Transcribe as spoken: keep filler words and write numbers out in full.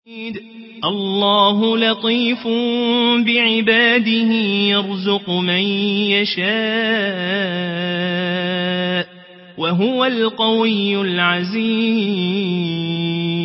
الله لطيف بعباده يرزق من يشاء وهو القوي العزيز.